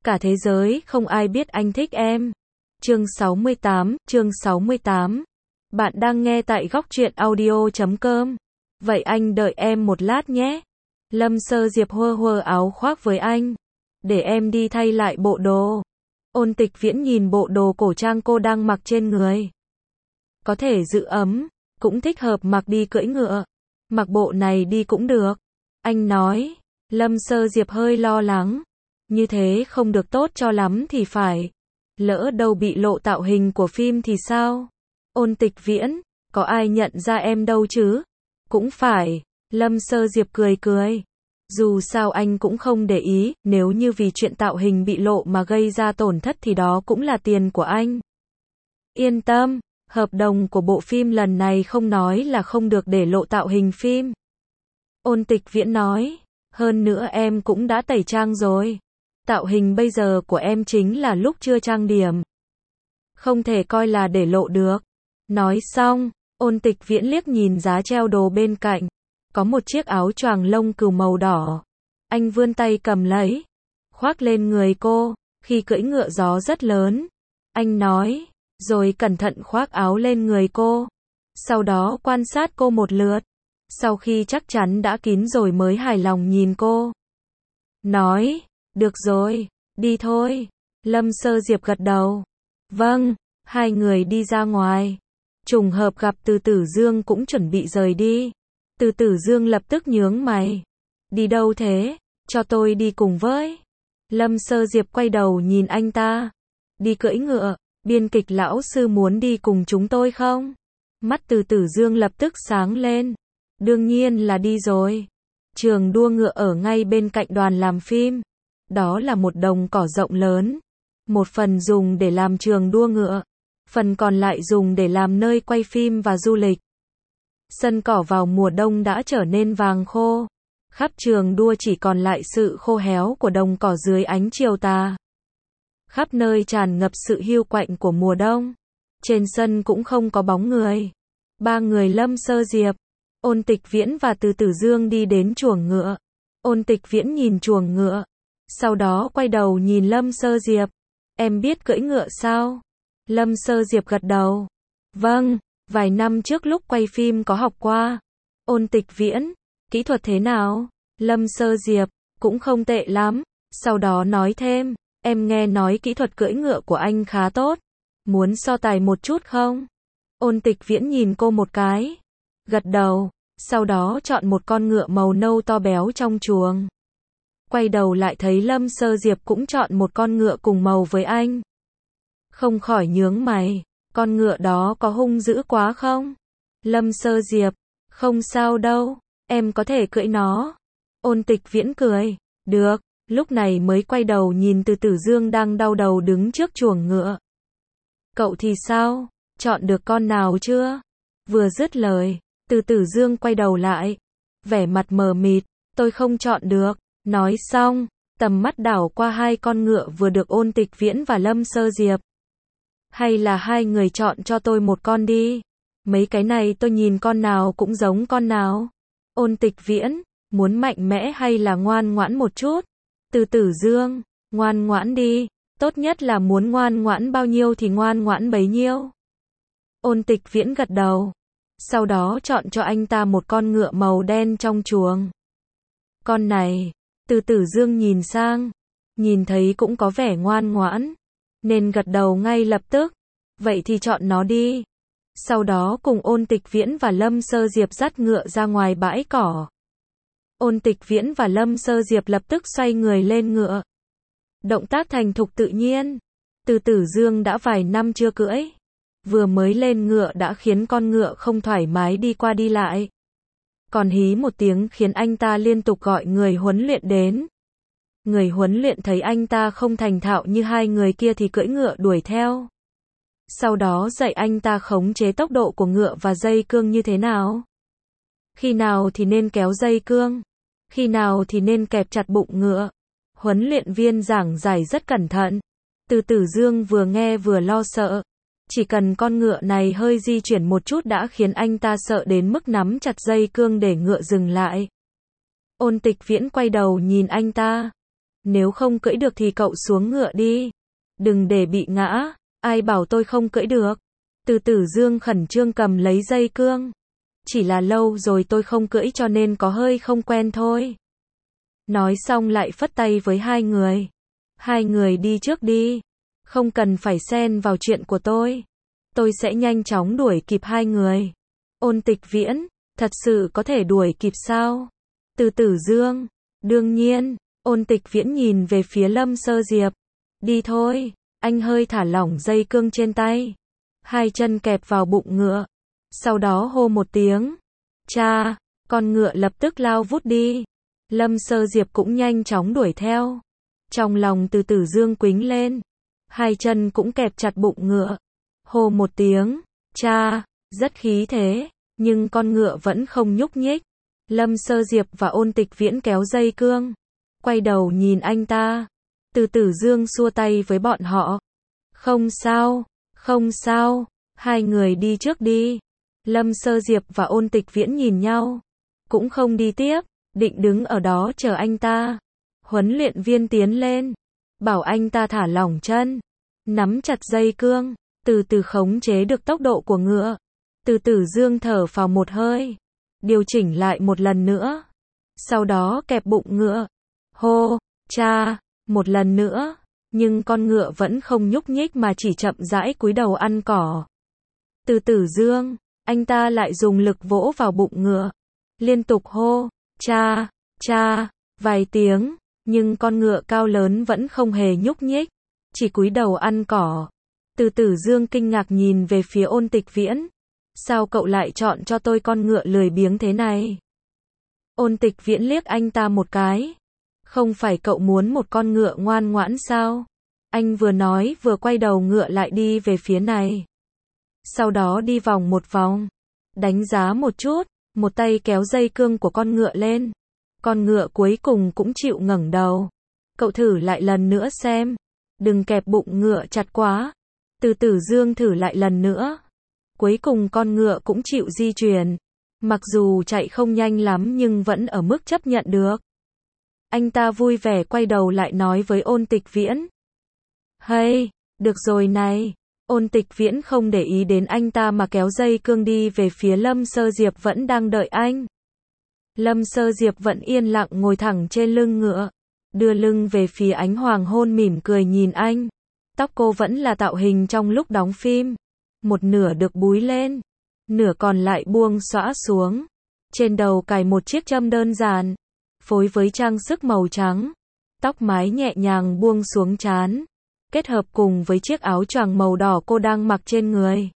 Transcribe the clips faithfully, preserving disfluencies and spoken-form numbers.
Cả thế giới không ai biết anh thích em. Chương sáu mươi tám, chương sáu mươi tám. Bạn đang nghe tại góc truyện audio chấm com. Vậy anh đợi em một lát nhé. Lâm Sơ Diệp hơ hơ áo khoác với anh. Để em đi thay lại bộ đồ. Ôn Tịch Viễn nhìn bộ đồ cổ trang cô đang mặc trên người. Có thể giữ ấm, cũng thích hợp mặc đi cưỡi ngựa. Mặc bộ này đi cũng được. Anh nói. Lâm Sơ Diệp hơi lo lắng. Như thế không được tốt cho lắm thì phải. Lỡ đâu bị lộ tạo hình của phim thì sao? Ôn Tịch Viễn, có ai nhận ra em đâu chứ? Cũng phải. Lâm Sơ Diệp cười cười. Dù sao anh cũng không để ý, nếu như vì chuyện tạo hình bị lộ mà gây ra tổn thất thì đó cũng là tiền của anh. Yên tâm, hợp đồng của bộ phim lần này không nói là không được để lộ tạo hình phim. Ôn Tịch Viễn nói, hơn nữa em cũng đã tẩy trang rồi. Tạo hình bây giờ của em chính là lúc chưa trang điểm. Không thể coi là để lộ được. Nói xong, Ôn Tịch Viễn liếc nhìn giá treo đồ bên cạnh. Có một chiếc áo choàng lông cừu màu đỏ. Anh vươn tay cầm lấy, khoác lên người cô, khi cưỡi ngựa gió rất lớn. Anh nói, rồi cẩn thận khoác áo lên người cô. Sau đó quan sát cô một lượt. Sau khi chắc chắn đã kín rồi mới hài lòng nhìn cô. Nói, được rồi, đi thôi. Lâm Sơ Diệp gật đầu. Vâng, hai người đi ra ngoài. Trùng hợp gặp Từ Tử Dương cũng chuẩn bị rời đi. Từ Tử Dương lập tức nhướng mày. Đi đâu thế? Cho tôi đi cùng với. Lâm Sơ Diệp quay đầu nhìn anh ta. Đi cưỡi ngựa, biên kịch lão sư muốn đi cùng chúng tôi không? Mắt Từ Tử Dương lập tức sáng lên. Đương nhiên là đi rồi. Trường đua ngựa ở ngay bên cạnh đoàn làm phim. Đó là một đồng cỏ rộng lớn. Một phần dùng để làm trường đua ngựa. Phần còn lại dùng để làm nơi quay phim và du lịch. Sân cỏ vào mùa đông đã trở nên vàng khô. Khắp trường đua chỉ còn lại sự khô héo của đồng cỏ dưới ánh chiều tà. Khắp nơi tràn ngập sự hiu quạnh của mùa đông. Trên sân cũng không có bóng người. Ba người Lâm Sơ Diệp, Ôn Tịch Viễn và Từ Tử Dương đi đến chuồng ngựa. Ôn Tịch Viễn nhìn chuồng ngựa. Sau đó quay đầu nhìn Lâm Sơ Diệp. Em biết cưỡi ngựa sao? Lâm Sơ Diệp gật đầu. Vâng, vài năm trước lúc quay phim có học qua. Ôn Tịch Viễn, kỹ thuật thế nào? Lâm Sơ Diệp, cũng không tệ lắm. Sau đó nói thêm, em nghe nói kỹ thuật cưỡi ngựa của anh khá tốt. Muốn so tài một chút không? Ôn Tịch Viễn nhìn cô một cái. Gật đầu, sau đó chọn một con ngựa màu nâu to béo trong chuồng. Quay đầu lại thấy Lâm Sơ Diệp cũng chọn một con ngựa cùng màu với anh. Không khỏi nhướng mày, con ngựa đó có hung dữ quá không? Lâm Sơ Diệp, không sao đâu, em có thể cưỡi nó. Ôn Tịch Viễn cười, được, lúc này mới quay đầu nhìn Từ Tử Dương đang đau đầu đứng trước chuồng ngựa. Cậu thì sao, chọn được con nào chưa? Vừa dứt lời, Từ Tử Dương quay đầu lại, vẻ mặt mờ mịt, tôi không chọn được. Nói xong, tầm mắt đảo qua hai con ngựa vừa được Ôn Tịch Viễn và Lâm Sơ Diệp. Hay là hai người chọn cho tôi một con đi. Mấy cái này tôi nhìn con nào cũng giống con nào. Ôn Tịch Viễn, muốn mạnh mẽ hay là ngoan ngoãn một chút? Từ Tử Dương, ngoan ngoãn đi. Tốt nhất là muốn ngoan ngoãn bao nhiêu thì ngoan ngoãn bấy nhiêu. Ôn Tịch Viễn gật đầu. Sau đó chọn cho anh ta một con ngựa màu đen trong chuồng. Con này, Từ Tử Dương nhìn sang, nhìn thấy cũng có vẻ ngoan ngoãn, nên gật đầu ngay lập tức. Vậy thì chọn nó đi. Sau đó cùng Ôn Tịch Viễn và Lâm Sơ Diệp dắt ngựa ra ngoài bãi cỏ. Ôn Tịch Viễn và Lâm Sơ Diệp lập tức xoay người lên ngựa. Động tác thành thục tự nhiên. Từ Tử Dương đã vài năm chưa cưỡi. Vừa mới lên ngựa đã khiến con ngựa không thoải mái đi qua đi lại. Còn hí một tiếng khiến anh ta liên tục gọi người huấn luyện đến. Người huấn luyện thấy anh ta không thành thạo như hai người kia thì cưỡi ngựa đuổi theo. Sau đó dạy anh ta khống chế tốc độ của ngựa và dây cương như thế nào. Khi nào thì nên kéo dây cương. Khi nào thì nên kẹp chặt bụng ngựa. Huấn luyện viên giảng giải rất cẩn thận. Từ Tử Dương vừa nghe vừa lo sợ. Chỉ cần con ngựa này hơi di chuyển một chút đã khiến anh ta sợ đến mức nắm chặt dây cương để ngựa dừng lại. Ôn Tịch Viễn quay đầu nhìn anh ta. Nếu không cưỡi được thì cậu xuống ngựa đi. Đừng để bị ngã. Ai bảo tôi không cưỡi được. Từ Tử Dương khẩn trương cầm lấy dây cương. Chỉ là lâu rồi tôi không cưỡi cho nên có hơi không quen thôi. Nói xong lại phất tay với hai người. Hai người đi trước đi. Không cần phải xen vào chuyện của tôi. Tôi sẽ nhanh chóng đuổi kịp hai người. Ôn Tịch Viễn, thật sự có thể đuổi kịp sao? Từ Tử Dương, đương nhiên. Ôn Tịch Viễn nhìn về phía Lâm Sơ Diệp. Đi thôi. Anh hơi thả lỏng dây cương trên tay. Hai chân kẹp vào bụng ngựa. Sau đó hô một tiếng. Cha, con ngựa lập tức lao vút đi. Lâm Sơ Diệp cũng nhanh chóng đuổi theo. Trong lòng Từ Tử Dương quính lên. Hai chân cũng kẹp chặt bụng ngựa. Hô một tiếng. Cha, rất khí thế. Nhưng con ngựa vẫn không nhúc nhích. Lâm Sơ Diệp và Ôn Tịch Viễn kéo dây cương. Quay đầu nhìn anh ta. Từ Tử Dương xua tay với bọn họ. Không sao, không sao. Hai người đi trước đi. Lâm Sơ Diệp và Ôn Tịch Viễn nhìn nhau. Cũng không đi tiếp. Định đứng ở đó chờ anh ta. Huấn luyện viên tiến lên. Bảo anh ta thả lỏng chân. Nắm chặt dây cương. Từ từ khống chế được tốc độ của ngựa. Từ Tử Dương thở phào một hơi. Điều chỉnh lại một lần nữa. Sau đó kẹp bụng ngựa. Hô, cha, một lần nữa. Nhưng con ngựa vẫn không nhúc nhích mà chỉ chậm rãi cúi đầu ăn cỏ. Từ Tử Dương, anh ta lại dùng lực vỗ vào bụng ngựa. Liên tục hô, cha, cha, vài tiếng. Nhưng con ngựa cao lớn vẫn không hề nhúc nhích. Chỉ cúi đầu ăn cỏ. Từ Tử Dương kinh ngạc nhìn về phía Ôn Tịch Viễn. Sao cậu lại chọn cho tôi con ngựa lười biếng thế này? Ôn Tịch Viễn liếc anh ta một cái. Không phải cậu muốn một con ngựa ngoan ngoãn sao? Anh vừa nói vừa quay đầu ngựa lại đi về phía này. Sau đó đi vòng một vòng. Đánh giá một chút. Một tay kéo dây cương của con ngựa lên. Con ngựa cuối cùng cũng chịu ngẩng đầu. Cậu thử lại lần nữa xem. Đừng kẹp bụng ngựa chặt quá. Từ Tử Dương thử lại lần nữa. Cuối cùng con ngựa cũng chịu di chuyển. Mặc dù chạy không nhanh lắm nhưng vẫn ở mức chấp nhận được. Anh ta vui vẻ quay đầu lại nói với Ôn Tịch Viễn. Hey, được rồi này. Ôn Tịch Viễn không để ý đến anh ta mà kéo dây cương đi về phía Lâm Sơ Diệp vẫn đang đợi anh. Lâm Sơ Diệp vẫn yên lặng ngồi thẳng trên lưng ngựa. Đưa lưng về phía ánh hoàng hôn mỉm cười nhìn anh. Tóc cô vẫn là tạo hình trong lúc đóng phim. Một nửa được búi lên. Nửa còn lại buông xõa xuống. Trên đầu cài một chiếc châm đơn giản. Phối với trang sức màu trắng. Tóc mái nhẹ nhàng buông xuống trán. Kết hợp cùng với chiếc áo choàng màu đỏ cô đang mặc trên người.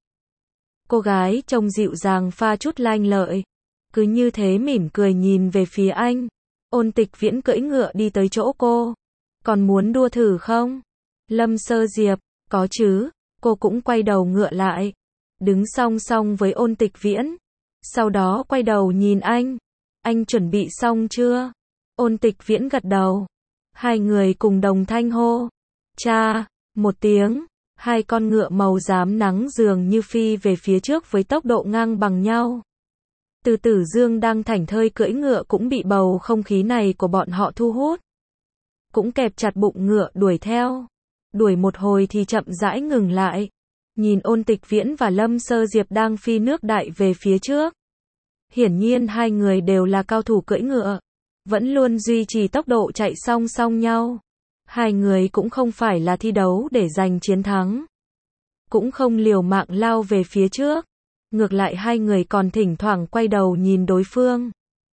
Cô gái trông dịu dàng pha chút lanh lợi. Cứ như thế mỉm cười nhìn về phía anh. Ôn Tịch Viễn cưỡi ngựa đi tới chỗ cô. Còn muốn đua thử không? Lâm Sơ Diệp, có chứ. Cô cũng quay đầu ngựa lại. Đứng song song với Ôn Tịch Viễn. Sau đó quay đầu nhìn anh. Anh chuẩn bị xong chưa? Ôn Tịch Viễn gật đầu. Hai người cùng đồng thanh hô. Cha, một tiếng. Hai con ngựa màu xám nắng dường như phi về phía trước với tốc độ ngang bằng nhau. Từ Tử Dương đang thảnh thơi cưỡi ngựa cũng bị bầu không khí này của bọn họ thu hút. Cũng kẹp chặt bụng ngựa đuổi theo. Đuổi một hồi thì chậm rãi ngừng lại. Nhìn Ôn Tịch Viễn và Lâm Sơ Diệp đang phi nước đại về phía trước. Hiển nhiên hai người đều là cao thủ cưỡi ngựa. Vẫn luôn duy trì tốc độ chạy song song nhau. Hai người cũng không phải là thi đấu để giành chiến thắng. Cũng không liều mạng lao về phía trước. Ngược lại hai người còn thỉnh thoảng quay đầu nhìn đối phương.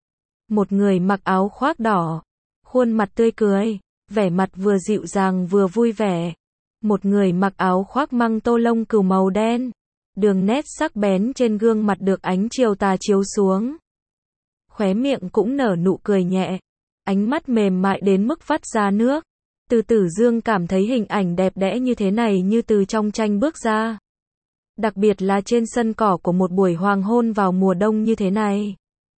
Một người mặc áo khoác đỏ. Khuôn mặt tươi cười. Vẻ mặt vừa dịu dàng vừa vui vẻ. Một người mặc áo khoác măng tô lông cừu màu đen. Đường nét sắc bén trên gương mặt được ánh chiều tà chiếu xuống. Khóe miệng cũng nở nụ cười nhẹ. Ánh mắt mềm mại đến mức vắt ra nước. Từ Tử Dương cảm thấy hình ảnh đẹp đẽ như thế này như từ trong tranh bước ra. Đặc biệt là trên sân cỏ của một buổi hoàng hôn vào mùa đông như thế này.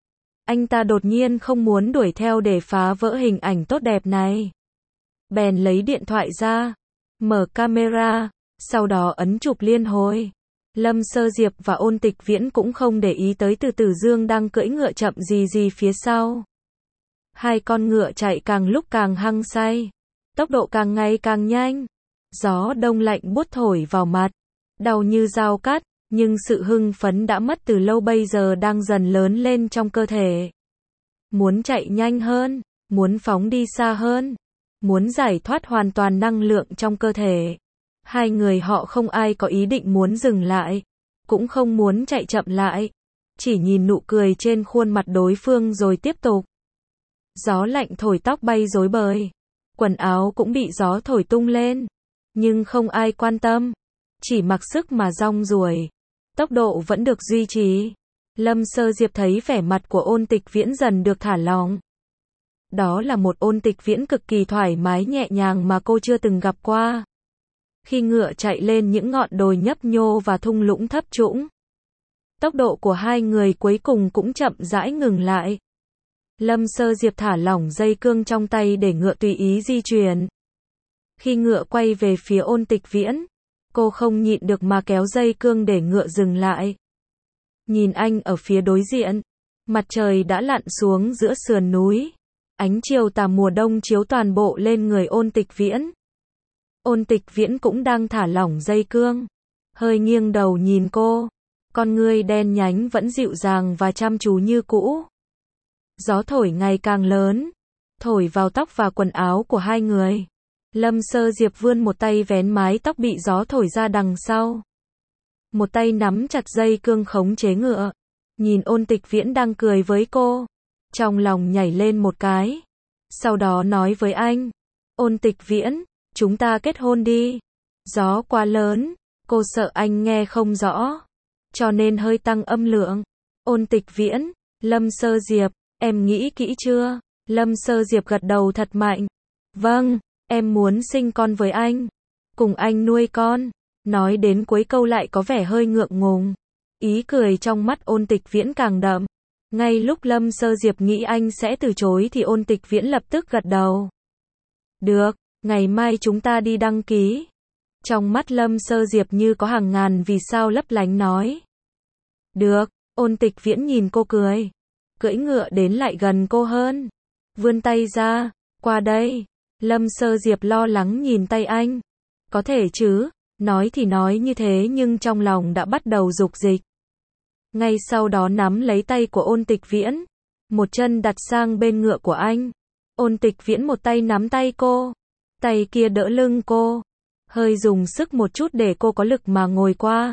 Anh ta đột nhiên không muốn đuổi theo để phá vỡ hình ảnh tốt đẹp này. Bèn lấy điện thoại ra. Mở camera. Sau đó ấn chụp liên hồi. Lâm Sơ Diệp và Ôn Tịch Viễn cũng không để ý tới Từ Tử Dương đang cưỡi ngựa chậm gì gì phía sau. Hai con ngựa chạy càng lúc càng hăng say. tốc độ càng ngày càng nhanh. Gió đông lạnh buốt thổi vào mặt, đau như dao cắt, nhưng sự hưng phấn đã mất từ lâu bây giờ đang dần lớn lên trong cơ thể. Muốn chạy nhanh hơn, muốn phóng đi xa hơn, muốn giải thoát hoàn toàn năng lượng trong cơ thể. Hai người họ không ai có ý định muốn dừng lại, cũng không muốn chạy chậm lại, chỉ nhìn nụ cười trên khuôn mặt đối phương rồi tiếp tục. Gió lạnh thổi tóc bay rối bời, quần áo cũng bị gió thổi tung lên, nhưng không ai quan tâm, chỉ mặc sức mà rong ruổi. Tốc độ vẫn được duy trì. Lâm Sơ Diệp thấy vẻ mặt của Ôn Tịch Viễn dần được thả lỏng. Đó là một Ôn Tịch Viễn cực kỳ thoải mái nhẹ nhàng mà cô chưa từng gặp qua. Khi ngựa chạy lên những ngọn đồi nhấp nhô và thung lũng thấp trũng, tốc độ của hai người cuối cùng cũng chậm rãi ngừng lại. Lâm Sơ Diệp thả lỏng dây cương trong tay để ngựa tùy ý di chuyển. Khi ngựa quay về phía Ôn Tịch Viễn, cô không nhịn được mà kéo dây cương để ngựa dừng lại. Nhìn anh ở phía đối diện, mặt trời đã lặn xuống giữa sườn núi. Ánh chiều tà mùa đông chiếu toàn bộ lên người Ôn Tịch Viễn. Ôn Tịch Viễn cũng đang thả lỏng dây cương, hơi nghiêng đầu nhìn cô, con ngươi đen nhánh vẫn dịu dàng và chăm chú như cũ. Gió thổi ngày càng lớn, thổi vào tóc và quần áo của hai người. Lâm Sơ Diệp vươn một tay vén mái tóc bị gió thổi ra đằng sau. Một tay nắm chặt dây cương khống chế ngựa. Nhìn Ôn Tịch Viễn đang cười với cô, trong lòng nhảy lên một cái. Sau đó nói với anh, Ôn Tịch Viễn, chúng ta kết hôn đi. Gió quá lớn, cô sợ anh nghe không rõ, cho nên hơi tăng âm lượng. Ôn Tịch Viễn, Lâm Sơ Diệp, em nghĩ kỹ chưa? Lâm Sơ Diệp gật đầu thật mạnh. Vâng, em muốn sinh con với anh, cùng anh nuôi con. Nói đến cuối câu lại có vẻ hơi ngượng ngùng. Ý cười trong mắt Ôn Tịch Viễn càng đậm. Ngay lúc Lâm Sơ Diệp nghĩ anh sẽ từ chối thì Ôn Tịch Viễn lập tức gật đầu. Được, ngày mai chúng ta đi đăng ký. Trong mắt Lâm Sơ Diệp như có hàng ngàn vì sao lấp lánh nói. Được, Ôn Tịch Viễn nhìn cô cười. Cưỡi ngựa đến lại gần cô hơn. Vươn tay ra, qua đây. Lâm Sơ Diệp lo lắng nhìn tay anh. Có thể chứ, nói thì nói như thế nhưng trong lòng đã bắt đầu dục dịch. Ngay sau đó nắm lấy tay của Ôn Tịch Viễn, một chân đặt sang bên ngựa của anh. Ôn Tịch Viễn một tay nắm tay cô, tay kia đỡ lưng cô, hơi dùng sức một chút để cô có lực mà ngồi qua.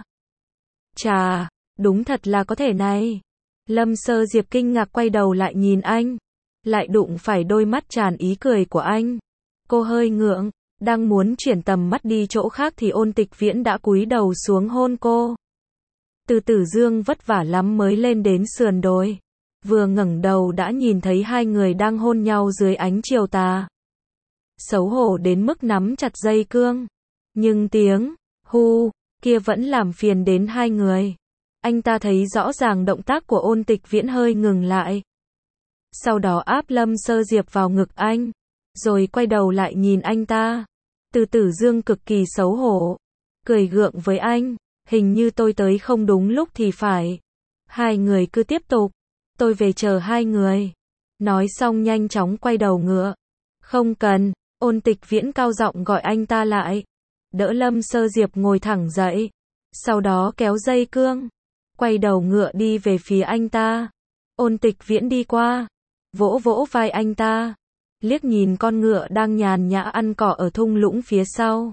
Chà, đúng thật là có thể này. Lâm Sơ Diệp kinh ngạc quay đầu lại nhìn anh, lại đụng phải đôi mắt tràn ý cười của anh. Cô hơi ngượng, đang muốn chuyển tầm mắt đi chỗ khác thì Ôn Tịch Viễn đã cúi đầu xuống hôn cô. Từ Tử Dương vất vả lắm mới lên đến sườn đồi, vừa ngẩng đầu đã nhìn thấy hai người đang hôn nhau dưới ánh chiều tà. Xấu hổ đến mức nắm chặt dây cương, nhưng tiếng hu kia vẫn làm phiền đến hai người. Anh ta thấy rõ ràng động tác của Ôn Tịch Viễn hơi ngừng lại. Sau đó áp Lâm Sơ Diệp vào ngực anh, rồi quay đầu lại nhìn anh ta. Từ Tử Dương cực kỳ xấu hổ, cười gượng với anh, hình như tôi tới không đúng lúc thì phải. Hai người cứ tiếp tục, tôi về chờ hai người. Nói xong nhanh chóng quay đầu ngựa. Không cần, Ôn Tịch Viễn cao giọng gọi anh ta lại. Đỡ Lâm Sơ Diệp ngồi thẳng dậy, sau đó kéo dây cương, quay đầu ngựa đi về phía anh ta. Ôn Tịch Viễn đi qua, vỗ vỗ vai anh ta, liếc nhìn con ngựa đang nhàn nhã ăn cỏ ở thung lũng phía sau.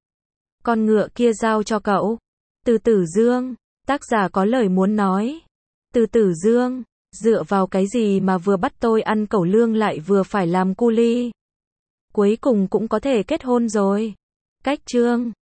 Con ngựa kia giao cho cậu. Từ Tử Dương, tác giả có lời muốn nói. Từ Tử Dương, dựa vào cái gì mà vừa bắt tôi ăn cẩu lương lại vừa phải làm cu li? Cuối cùng cũng có thể kết hôn rồi. Cách chương